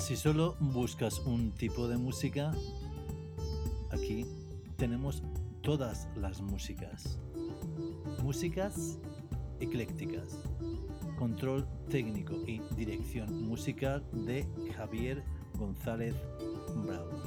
Si solo buscas un tipo de música, aquí tenemos todas las músicas. Músicas eclécticas. Control técnico y dirección musical de Javier González Bravo.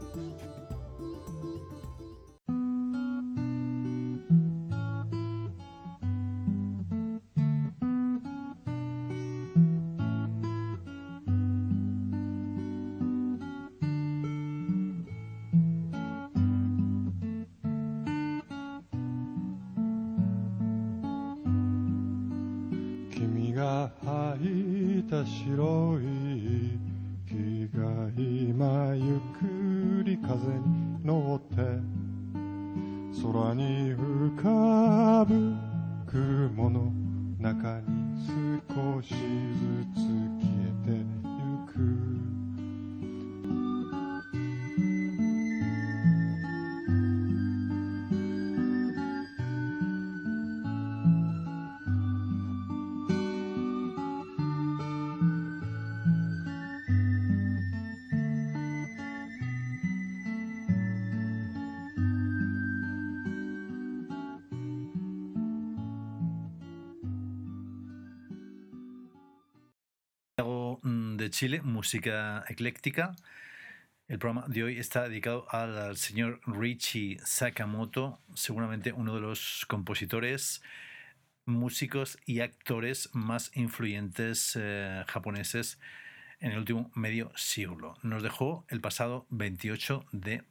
De Chile, música ecléctica. El programa de hoy está dedicado al señor Ryuichi Sakamoto, seguramente uno de los compositores, músicos y actores más influyentes japoneses en el último medio siglo. Nos dejó el pasado 28 de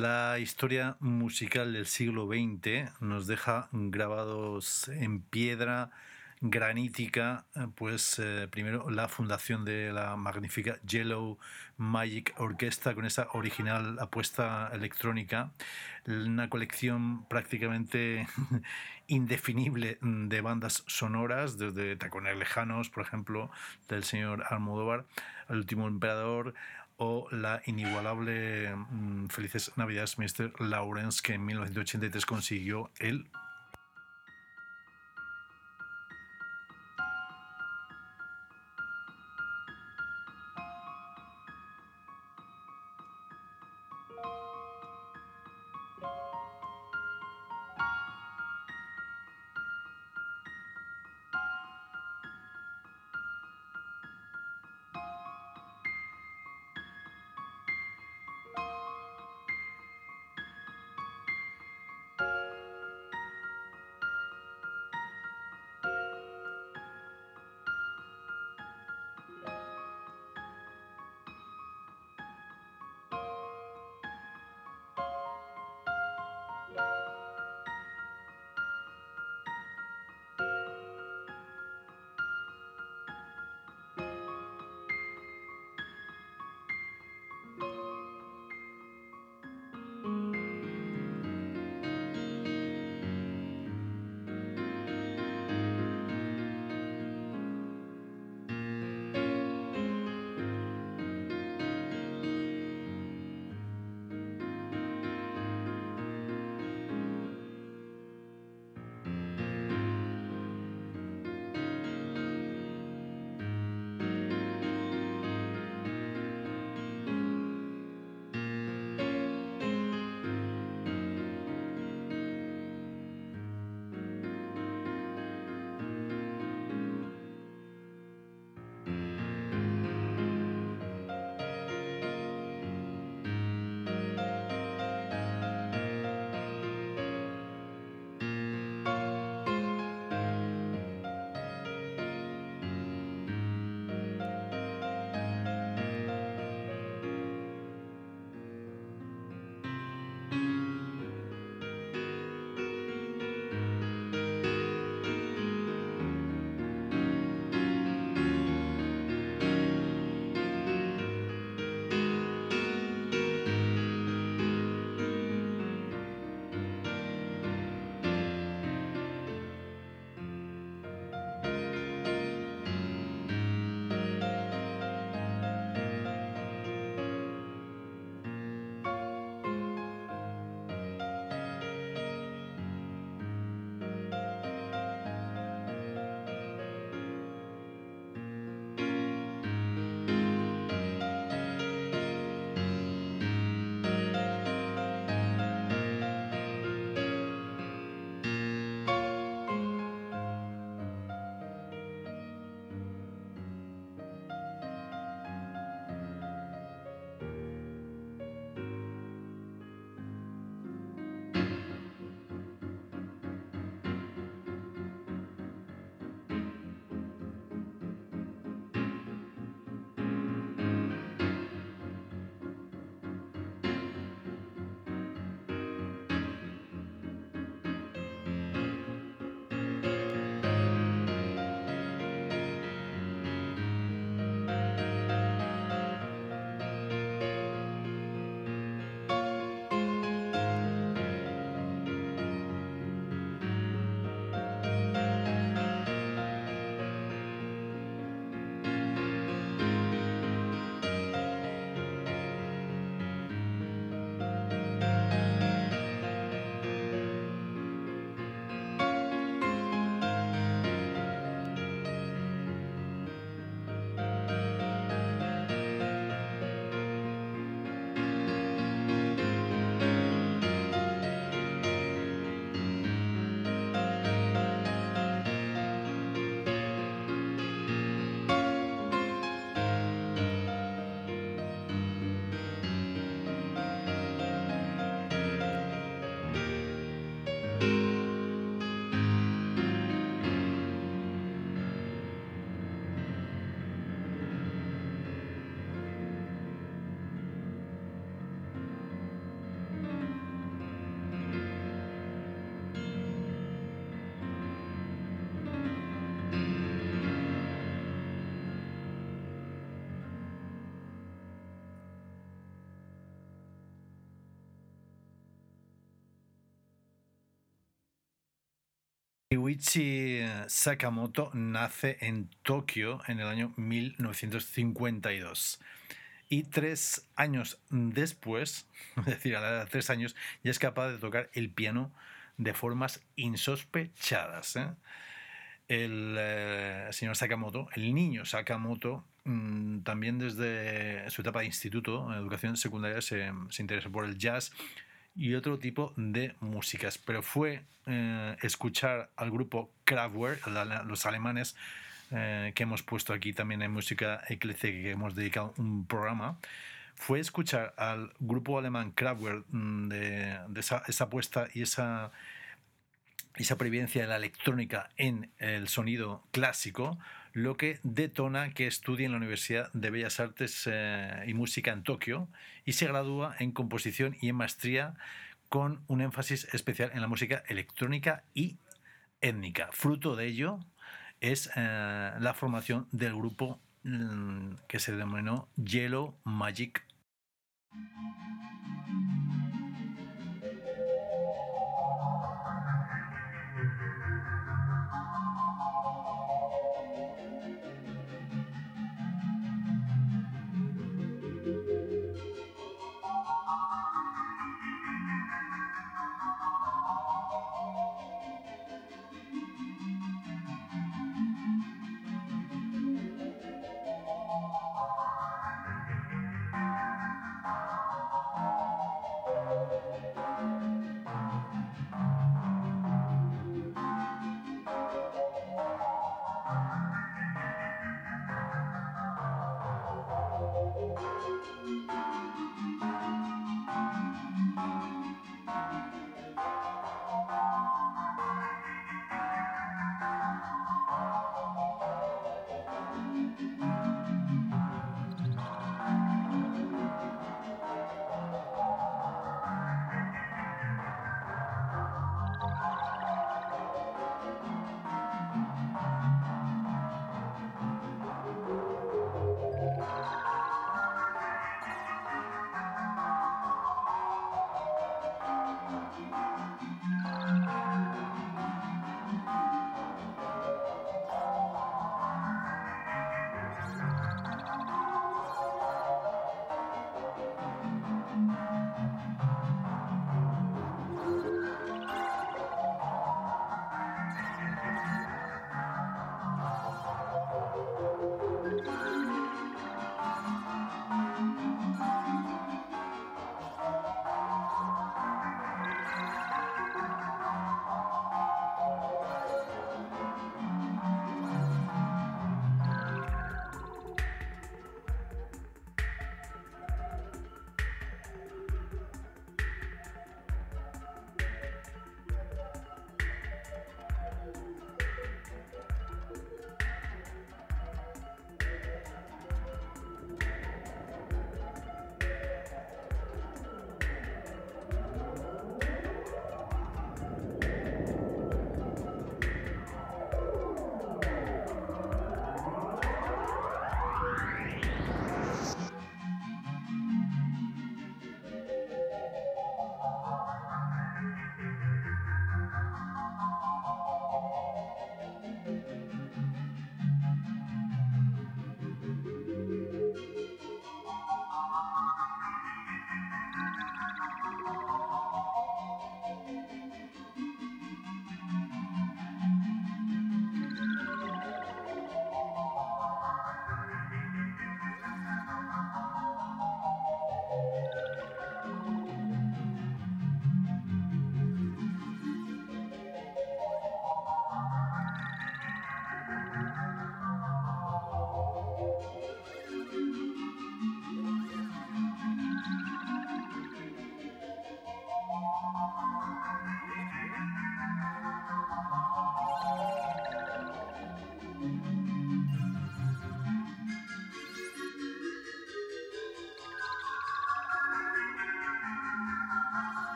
La historia musical del siglo XX nos deja grabados en piedra granítica, primero la fundación de la magnífica Yellow Magic Orchestra con esa original apuesta electrónica, una colección prácticamente indefinible de bandas sonoras, desde Tacones Lejanos, por ejemplo, del señor Almodóvar, El último emperador, o la inigualable Felices Navidades Mr. Lawrence, que en 1983 consiguió el Ryuichi Sakamoto nace en Tokio en el año 1952 y 3 años después, es decir, a la edad de 3 años, ya es capaz de tocar el piano de formas insospechadas. El señor Sakamoto, el niño Sakamoto, también desde su etapa de instituto, en educación secundaria, se interesó por el jazz y otro tipo de músicas, pero fue escuchar al grupo Kraftwerk, los alemanes, que hemos puesto aquí también en música ecléctica, que hemos dedicado un programa. Fue escuchar al grupo alemán Kraftwerk, de esa apuesta y esa previvencia de la electrónica en el sonido clásico, lo que detona que estudie en la Universidad de Bellas Artes y Música en Tokio y se gradúa en composición y en maestría con un énfasis especial en la música electrónica y étnica. Fruto de ello es la formación del grupo que se denominó Yellow Magic.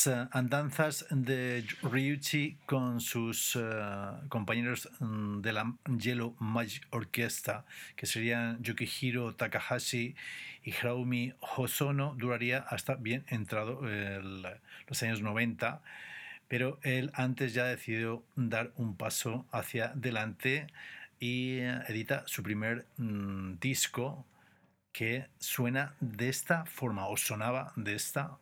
andanzas de Ryuichi con sus compañeros de la Yellow Magic Orchestra, que serían Yukihiro Takahashi y Hiromi Hosono, duraría hasta bien entrado los años 90, pero él antes ya decidió dar un paso hacia adelante y edita su primer disco, que suena de esta forma, o sonaba de esta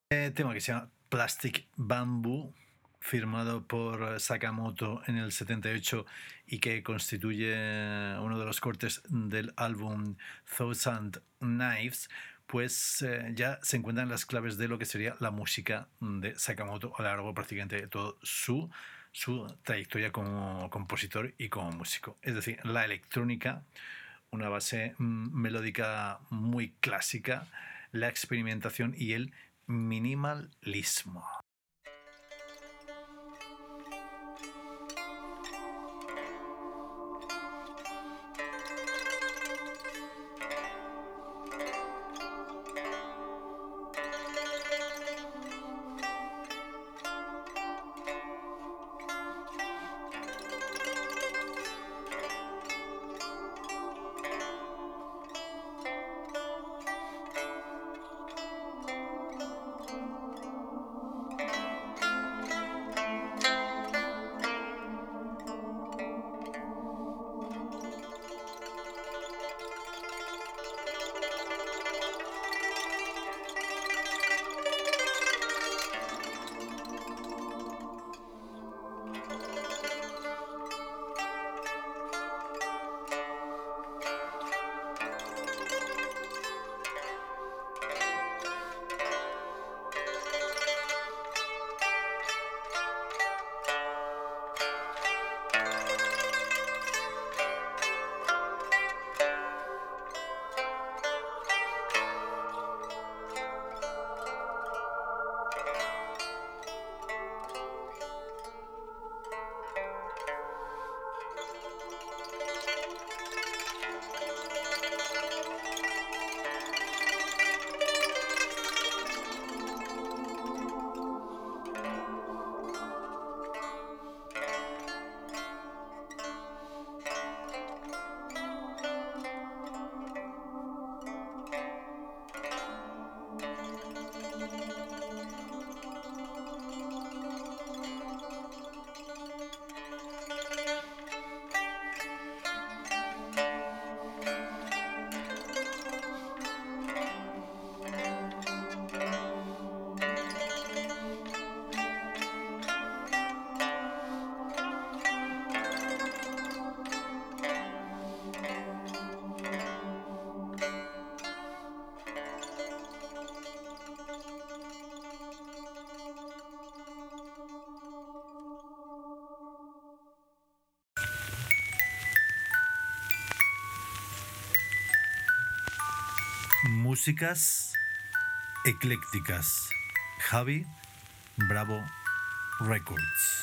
Tema que se llama Plastic Bamboo, firmado por Sakamoto en el 78 y que constituye uno de los cortes del álbum Thousand Knives, pues ya se encuentran las claves de lo que sería la música de Sakamoto a lo largo prácticamente de todo su trayectoria como compositor y como músico. Es decir, la electrónica, una base melódica muy clásica, la experimentación y el minimalismo. Músicas eclécticas. Javi Bravo Records.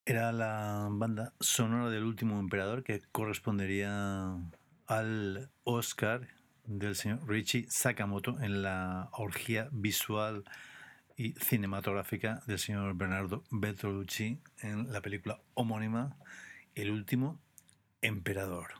Era la banda sonora del último emperador que correspondería al Oscar del señor Richie Sakamoto en la orgía visual y cinematográfica del señor Bernardo Bertolucci en la película homónima El último emperador.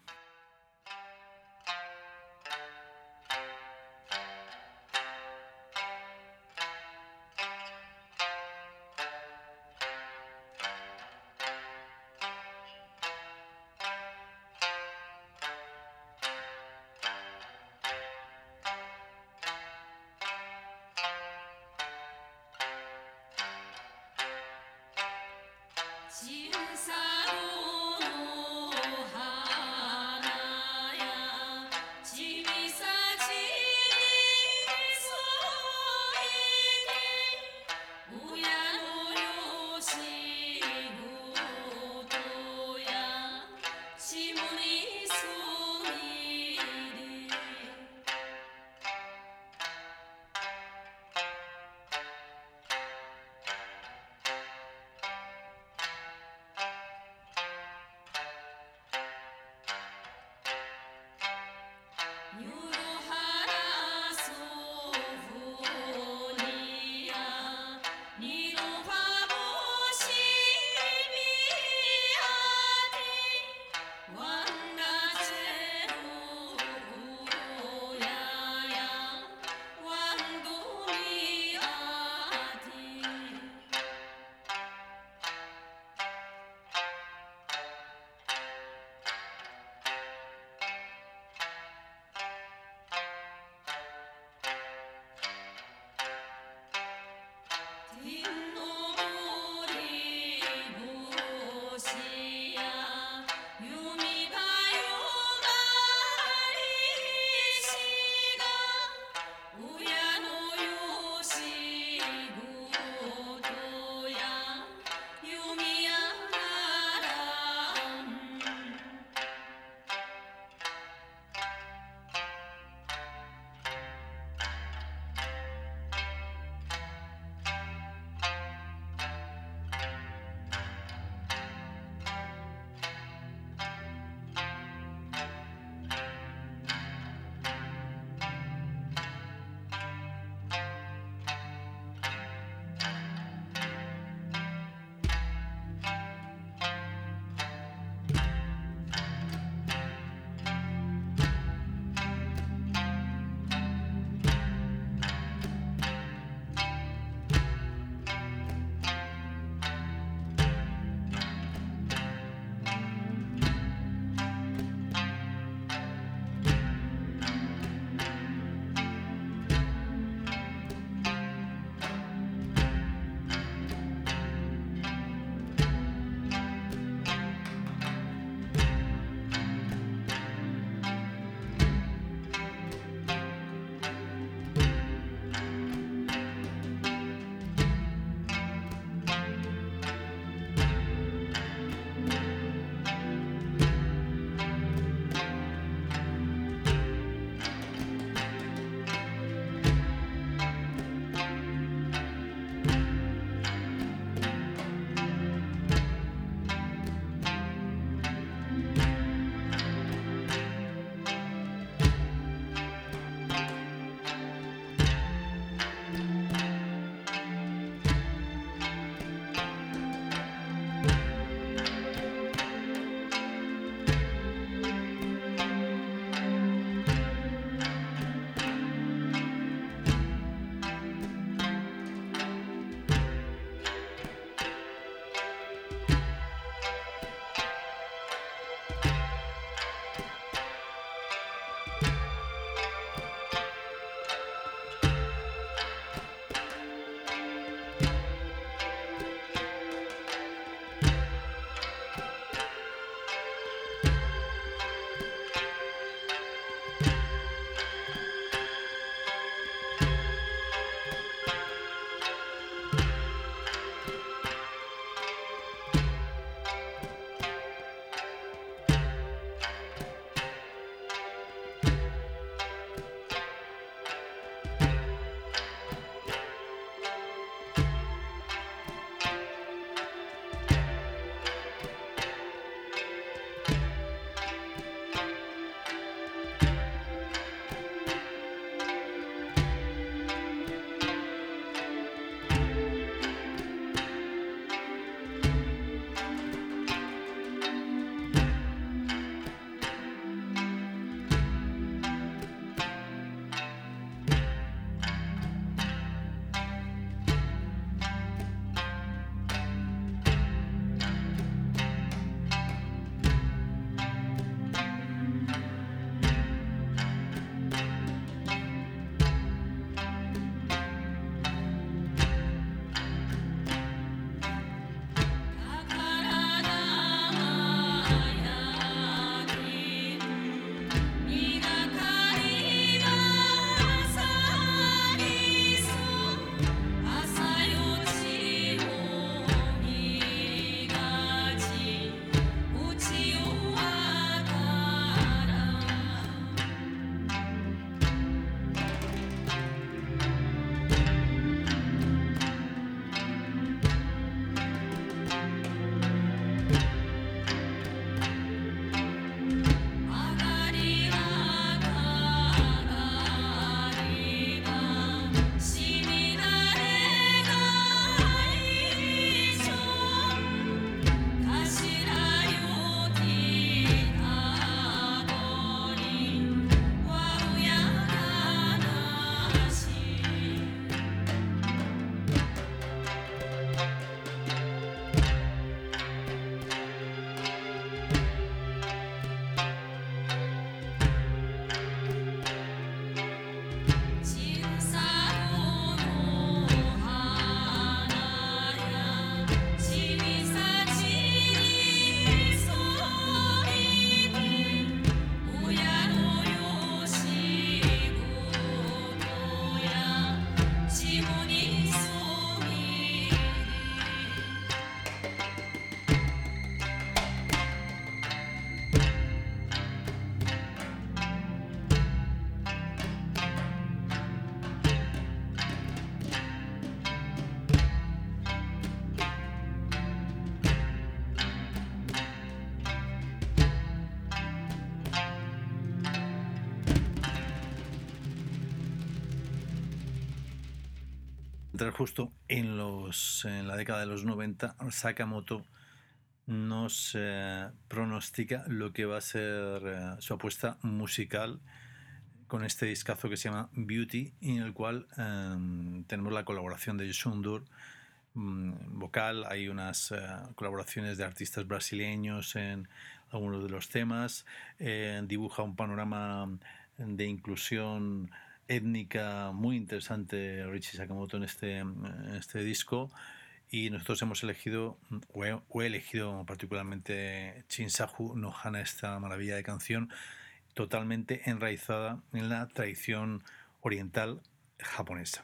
entrar justo en la década de los 90, Sakamoto nos pronostica lo que va a ser su apuesta musical con este discazo que se llama Beauty, en el cual tenemos la colaboración de Shundur vocal, hay unas colaboraciones de artistas brasileños en algunos de los temas, dibuja un panorama de inclusión étnica muy interesante Richie Sakamoto en este disco, y nosotros hemos elegido, o he elegido particularmente Chinsahu no Hana, esta maravilla de canción totalmente enraizada en la tradición oriental japonesa.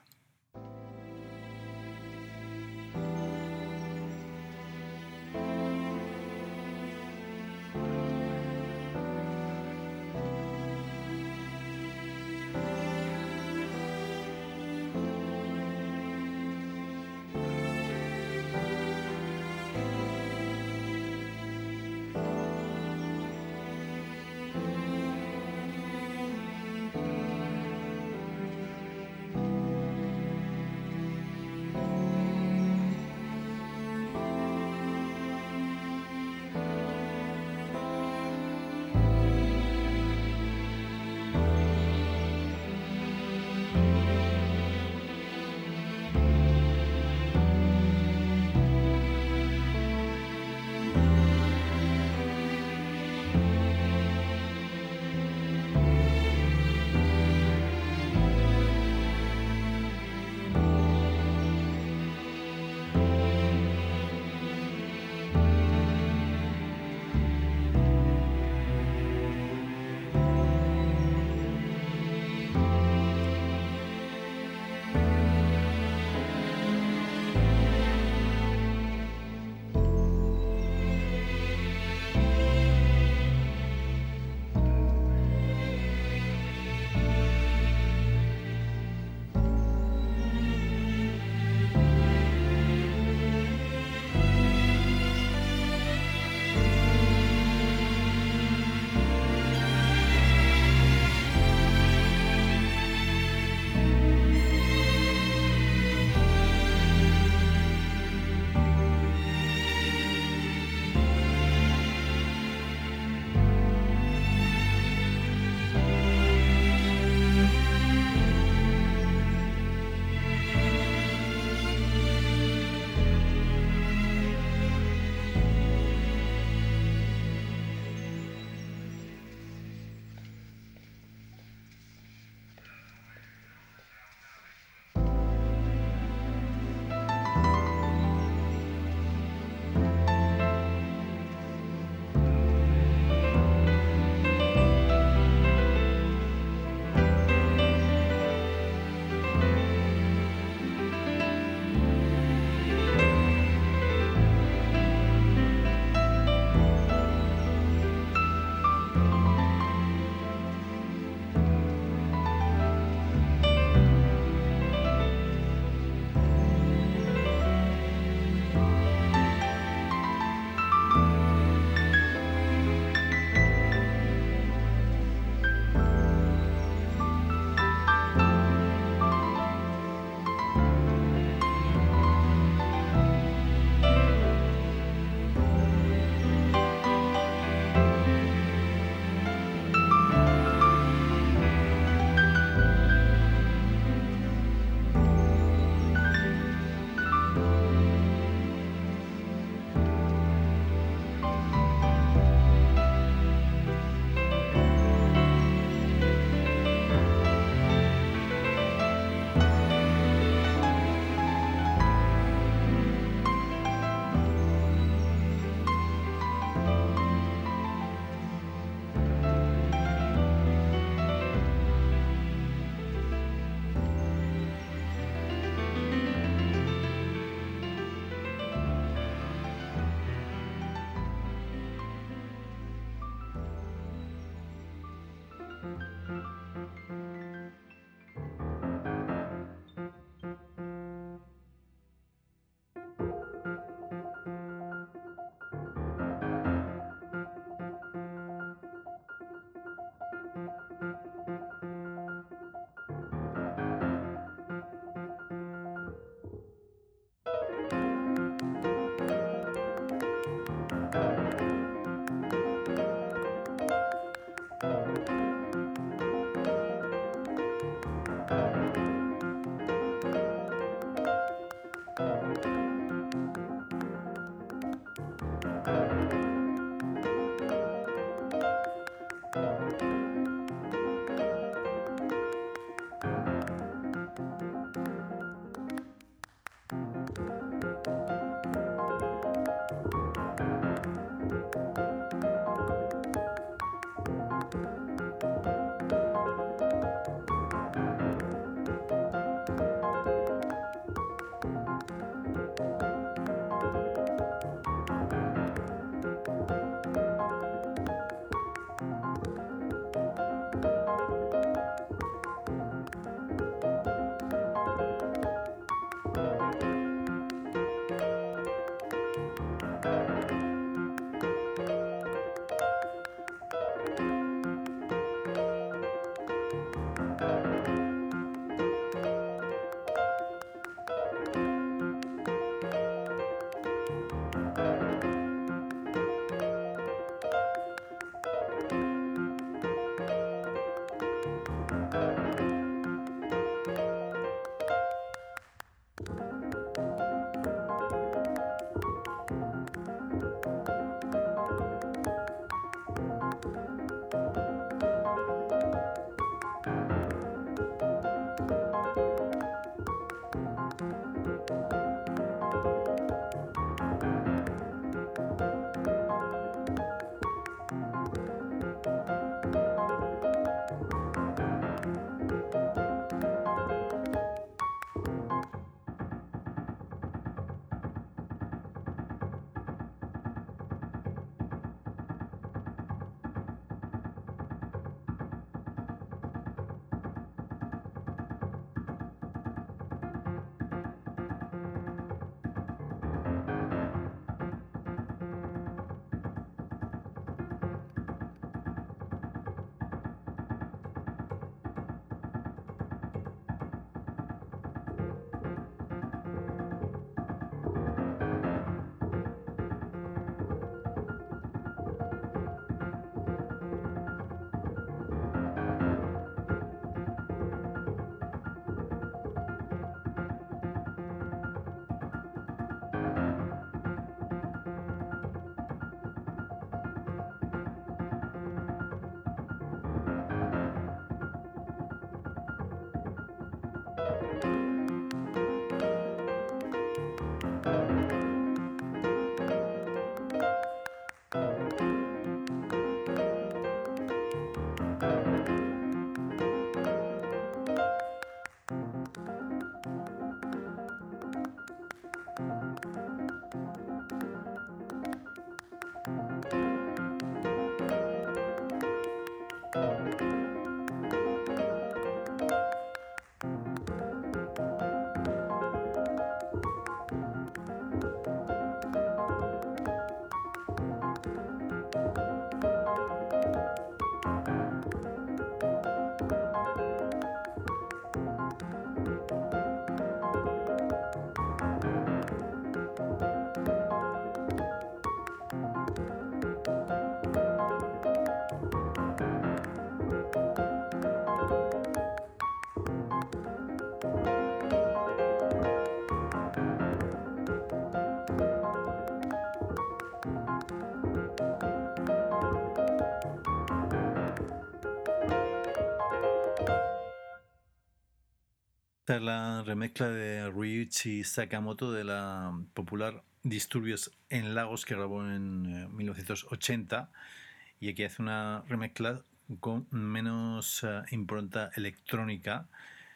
Esta es la remezcla de Ryuichi Sakamoto de la popular Disturbios en Lagos que grabó en 1980, y aquí hace una remezcla con menos impronta electrónica,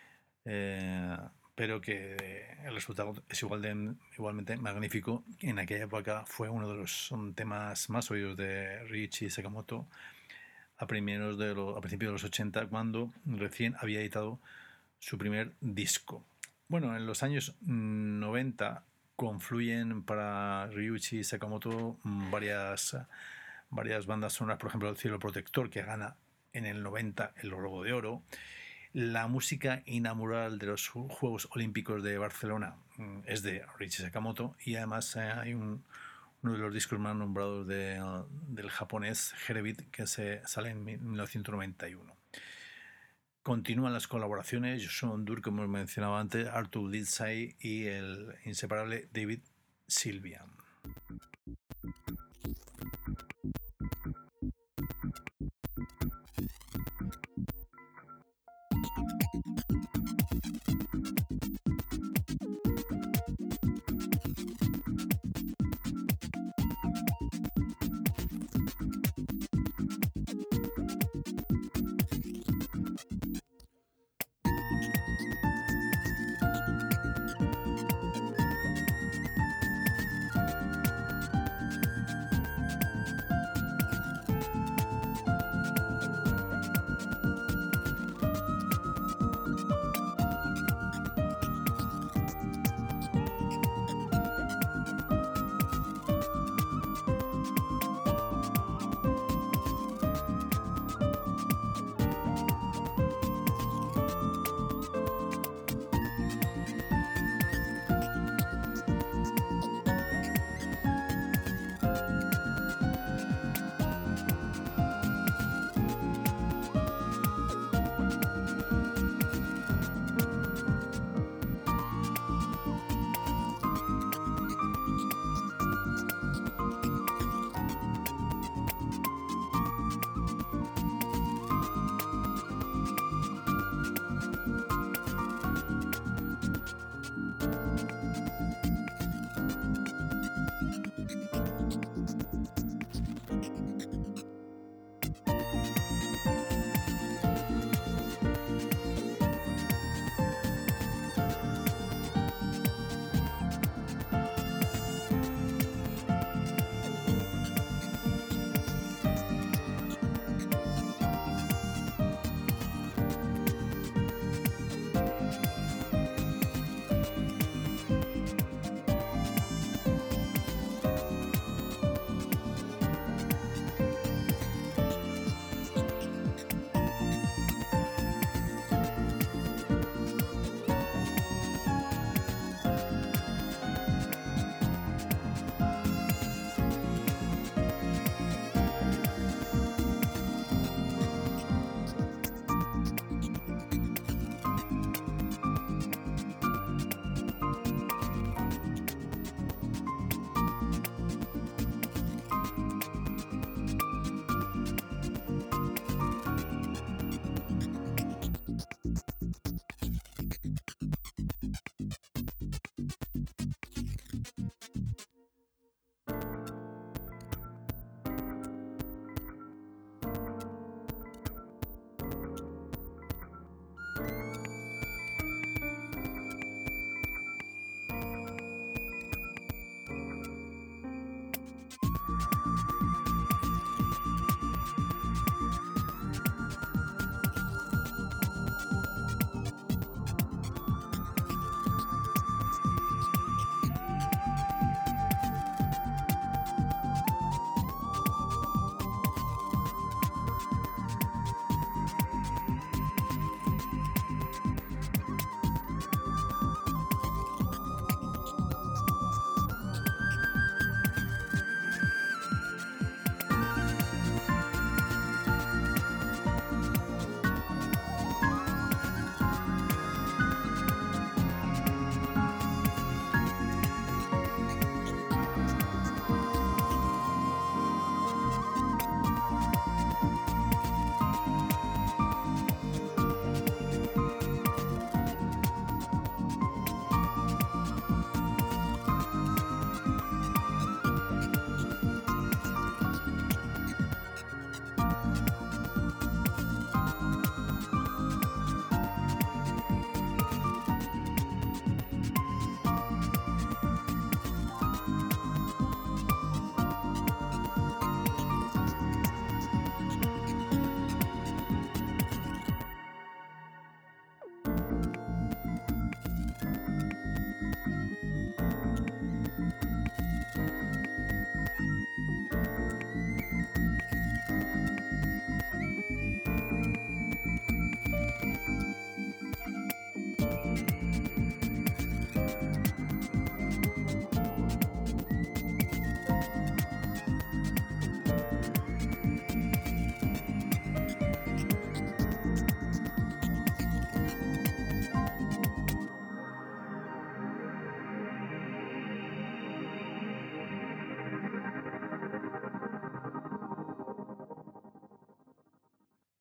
pero que el resultado es igualmente magnífico. En aquella época fue uno de los temas más oídos de Ryuichi Sakamoto a principios de los 80, cuando recién había editado su primer disco. Bueno, en los años 90 confluyen para Ryuichi Sakamoto varias bandas sonoras, por ejemplo El Cielo Protector, que gana en el 90 el Globo de Oro, la música inaugural de los Juegos Olímpicos de Barcelona es de Ryuichi Sakamoto, y además hay uno de los discos más nombrados del japonés Herebeat, que sale en 1991. Continúan las colaboraciones, Joshua Dur, como mencionaba antes, Arthur Lindsay y el inseparable David Sylvian.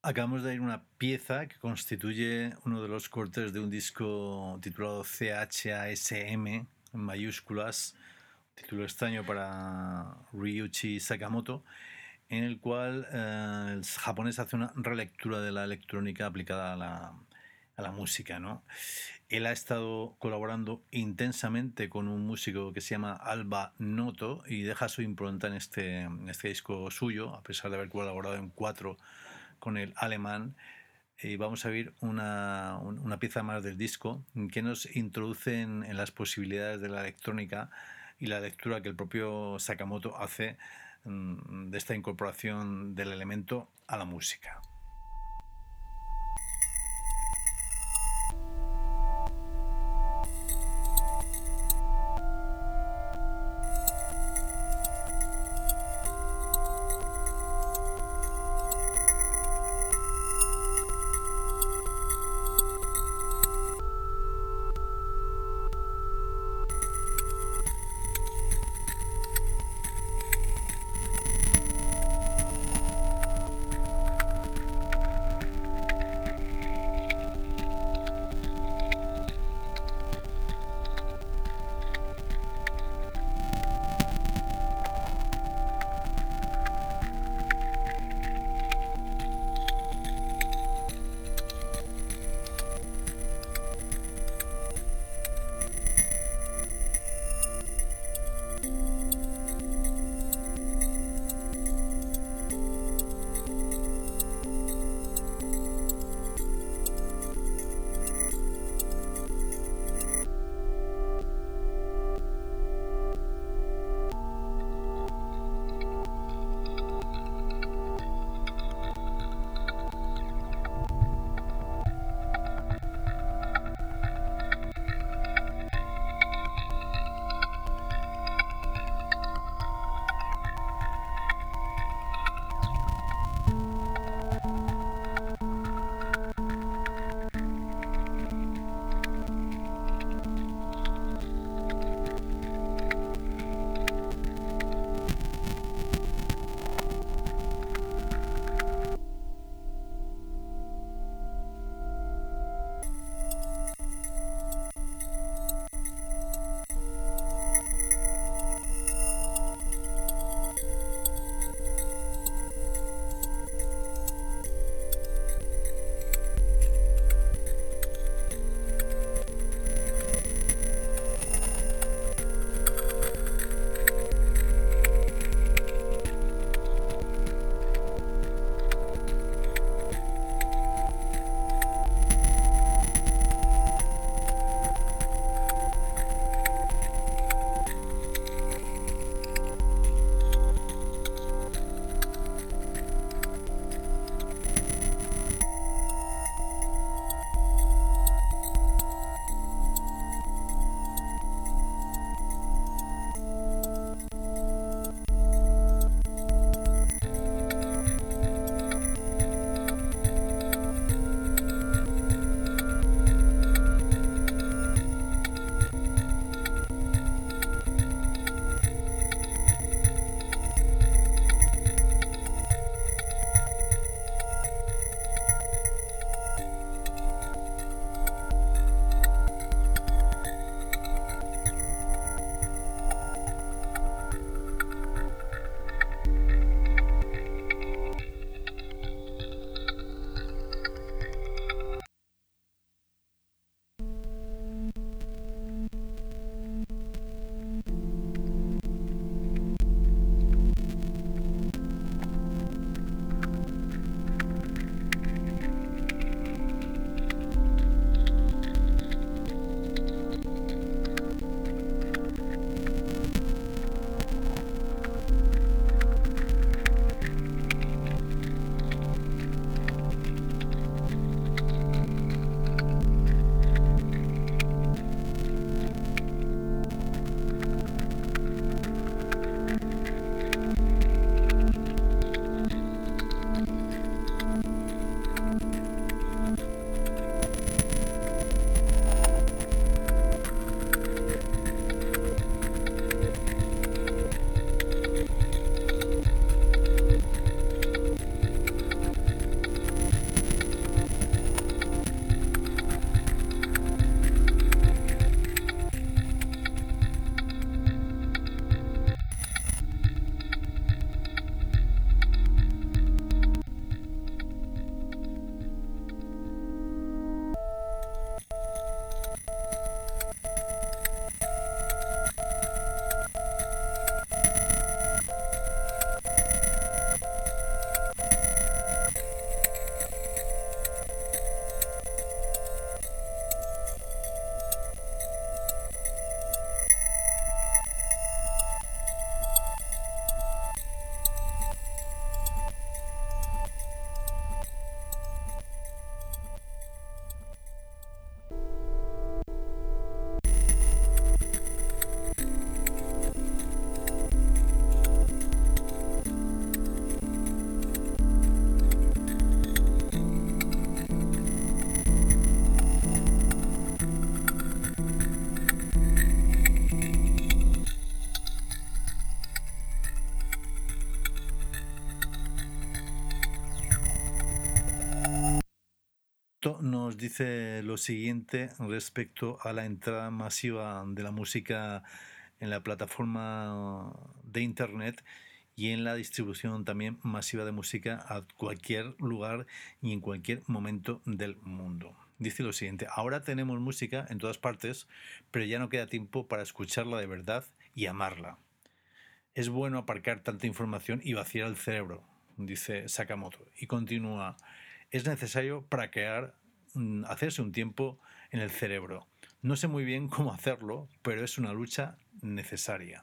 Acabamos de oír una pieza que constituye uno de los cortes de un disco titulado CHASM, en mayúsculas, título extraño para Ryuichi Sakamoto, en el cual el japonés hace una relectura de la electrónica aplicada a la música, ¿no? Él ha estado colaborando intensamente con un músico que se llama Alba Noto y deja su impronta en este disco suyo, a pesar de haber colaborado en 4 con el alemán. Y vamos a ver una pieza más del disco que nos introduce en las posibilidades de la electrónica y la lectura que el propio Sakamoto hace de esta incorporación del elemento a la música. Sakamoto nos dice lo siguiente respecto a la entrada masiva de la música en la plataforma de Internet y en la distribución también masiva de música a cualquier lugar y en cualquier momento del mundo. Dice lo siguiente: ahora tenemos música en todas partes, pero ya no queda tiempo para escucharla de verdad y amarla. Es bueno aparcar tanta información y vaciar el cerebro, dice Sakamoto. Y continúa: es necesario para hacerse un tiempo en el cerebro. No sé muy bien cómo hacerlo, pero es una lucha necesaria.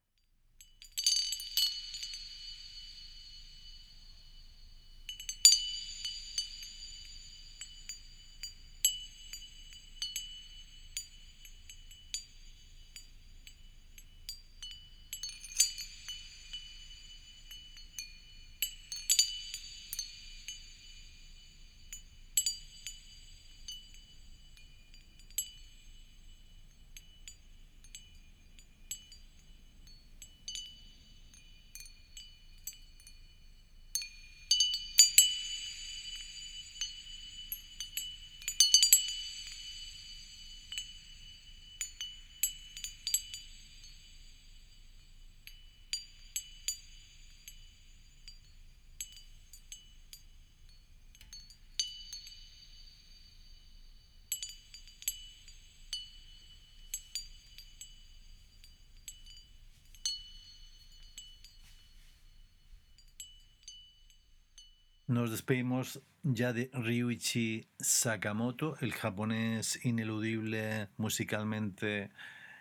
Nos despedimos ya de Ryuichi Sakamoto, el japonés ineludible musicalmente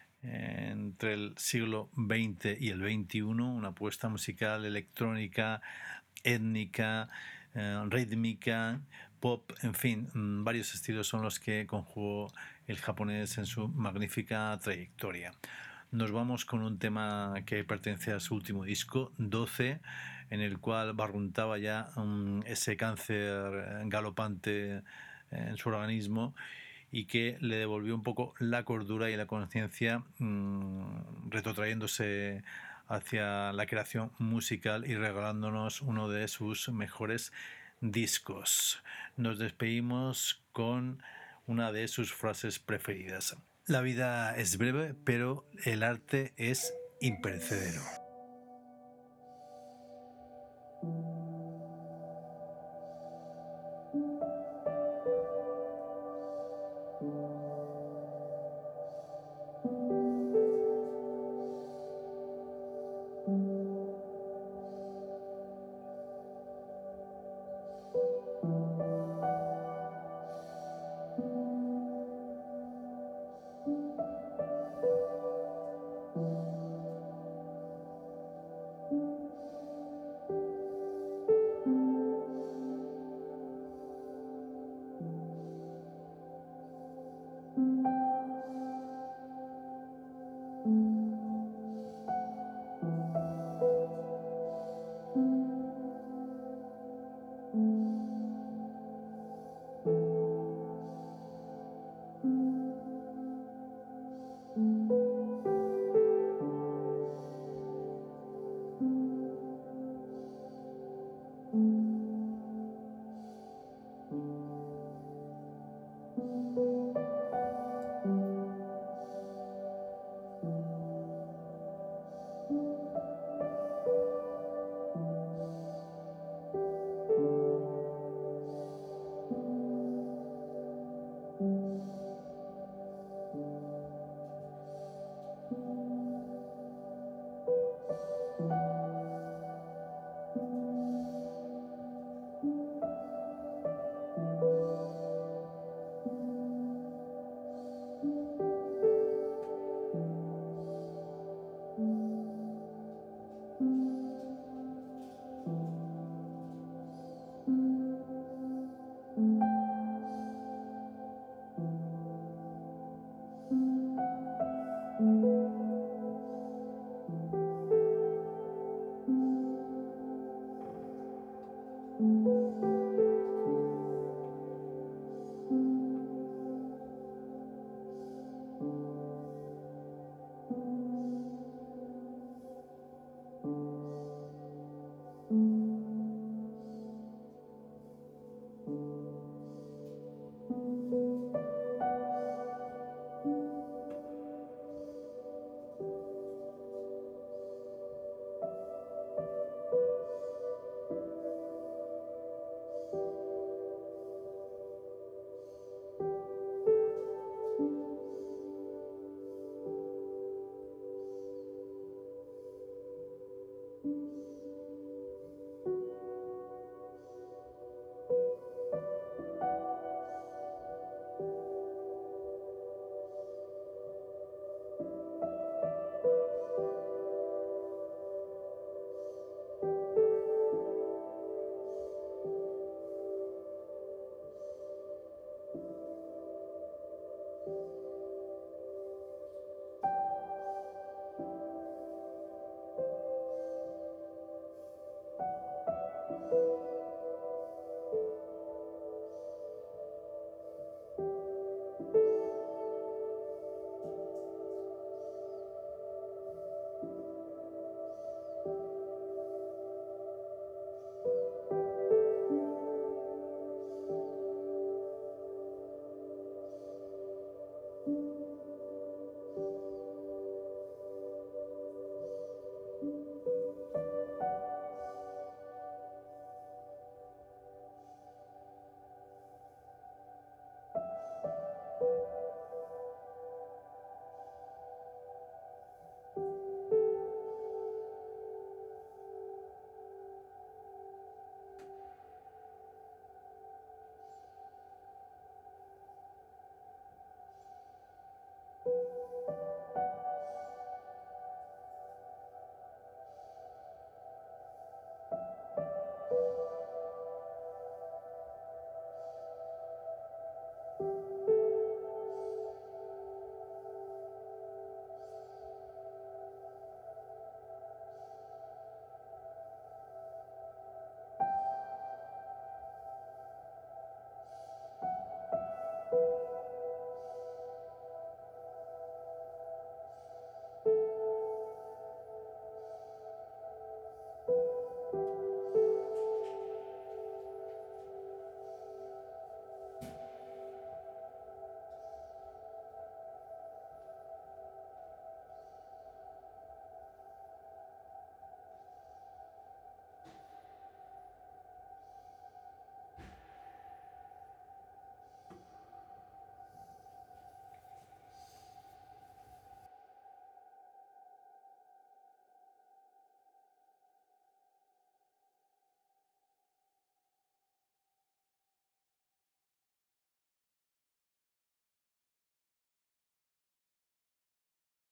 entre el siglo XX y el XXI, una apuesta musical electrónica, étnica, rítmica, pop, en fin, varios estilos son los que conjugó el japonés en su magnífica trayectoria. Nos vamos con un tema que pertenece a su último disco, 12, en el cual barruntaba ya ese cáncer galopante en su organismo y que le devolvió un poco la cordura y la conciencia, retrotrayéndose hacia la creación musical y regalándonos uno de sus mejores discos. Nos despedimos con una de sus frases preferidas: la vida es breve, pero el arte es imperecedero.